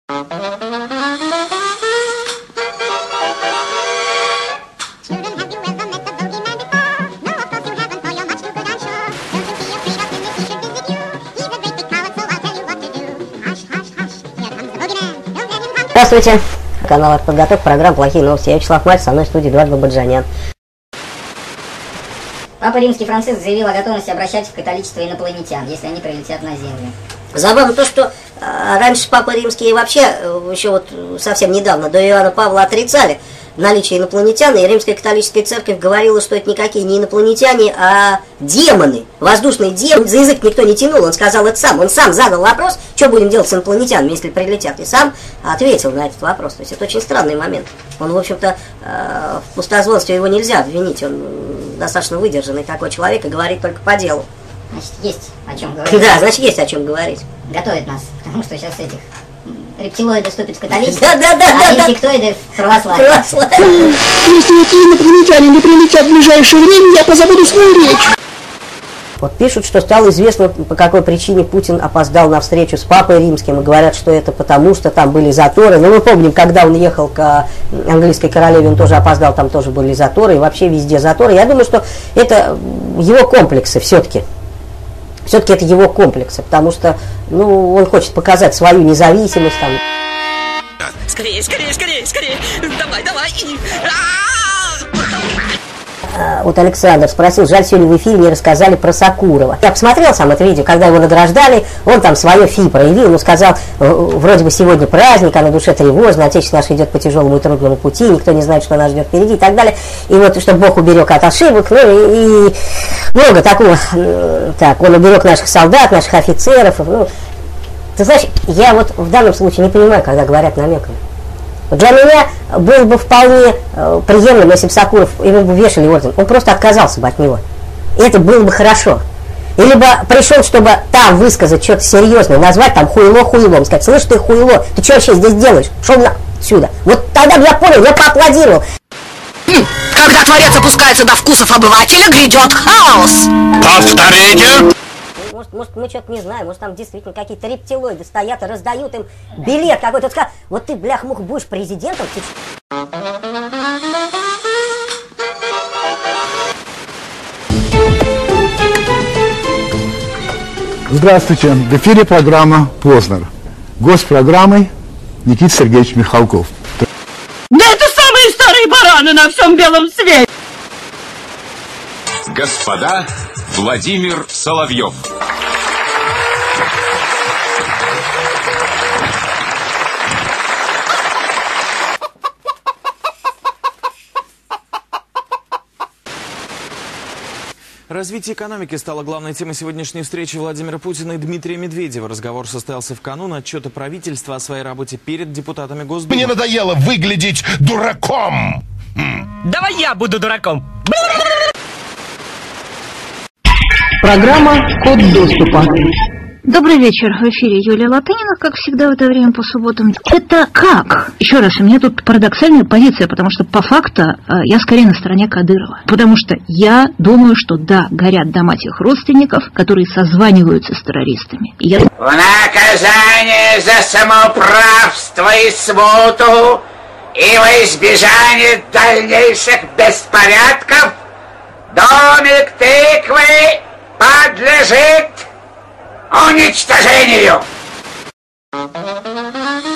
Здравствуйте, канал «Артподготовка», программа «Плохие новости». Я Вячеслав Мальцев, со мной в студии Эдуард Бабаджанян. Папа Римский Франциск заявил о готовности обращать в католичество инопланетян, если они прилетят на Землю. Забавно то, что раньше Папа Римский вообще, еще вот совсем недавно, до Иоанна Павла отрицали наличие инопланетян, и Римская католическая церковь говорила, что это никакие не инопланетяне, а демоны, воздушные демоны. За язык никто не тянул, он сказал это сам. Он сам задал вопрос, что будем делать с инопланетянами, если прилетят, и сам ответил на этот вопрос. То есть это очень странный момент. Он, в общем-то, в пустозвонстве его нельзя обвинить, он достаточно выдержанный такой человек и говорит только по делу. Значит, есть о чем говорить. Да, значит, есть о чем говорить. Готовит нас, потому что сейчас этих рептилоиды вступят в католичество, да, а инсектоиды в православие. Если эти инопланетяне не прилетят в ближайшее время, я позабуду свою речь. Вот пишут, что стало известно, по какой причине Путин опоздал на встречу с Папой Римским, и говорят, что это потому, что там были заторы. Но мы помним, когда он ехал к английской королеве, он тоже опоздал, там тоже были заторы, и вообще везде заторы. Я думаю, что это его комплексы все-таки. Все-таки это его комплексы, потому что, ну, он хочет показать свою независимость там. Скорее, скорее, скорее, скорее! Давай, давай! Вот Александр спросил, жаль, сегодня в эфире не рассказали про Сокурова. Я посмотрел сам это видео, когда его награждали, он там свое фи проявил, ему сказал, вроде бы сегодня праздник, а на душе тревожно, отечество наше идет по тяжелому и трудному пути, никто не знает, что нас ждет впереди и так далее. И вот, чтобы Бог уберег от ошибок, ну и много такого. Так, он уберег наших солдат, наших офицеров. Ну, ты знаешь, я вот в данном случае не понимаю, когда говорят намеками. Для меня было бы вполне приемлемо, если бы Сокуров, ему бы вешали орден. Он просто отказался бы от него. И это было бы хорошо. Или бы пришел, чтобы там высказать что-то серьезное, назвать там хуйло хуйлом, сказать, слышь ты хуйло, ты что вообще здесь делаешь? Шел отсюда. Вот тогда бы я понял, я поаплодировал. Когда Творец опускается до вкусов обывателя, грядет хаос! Повторите! Может, мы что-то не знаем, может, там действительно какие-то рептилоиды стоят и раздают им билет какой-то. Вот ты, блях-мух, будешь президентом? Здравствуйте, в эфире программа «Познер». Гость программы Никита Сергеевич Михалков. Да это самые старые бараны на всем белом свете! Господа, Владимир Соловьев. Развитие экономики стало главной темой сегодняшней встречи Владимира Путина и Дмитрия Медведева. Разговор состоялся в канун отчета правительства о своей работе перед депутатами Госдумы. Мне надоело выглядеть дураком. Давай я буду дураком. Программа «Код доступа». Добрый вечер. В эфире Юлия Латынина, как всегда в это время по субботам. Это как? Еще раз, у меня тут парадоксальная позиция, потому что по факту я скорее на стороне Кадырова. Потому что я думаю, что да, горят дома тех родственников, которые созваниваются с террористами. В наказание за самоуправство и смуту и во избежание дальнейших беспорядков домик тыквы подлежит уничтожению!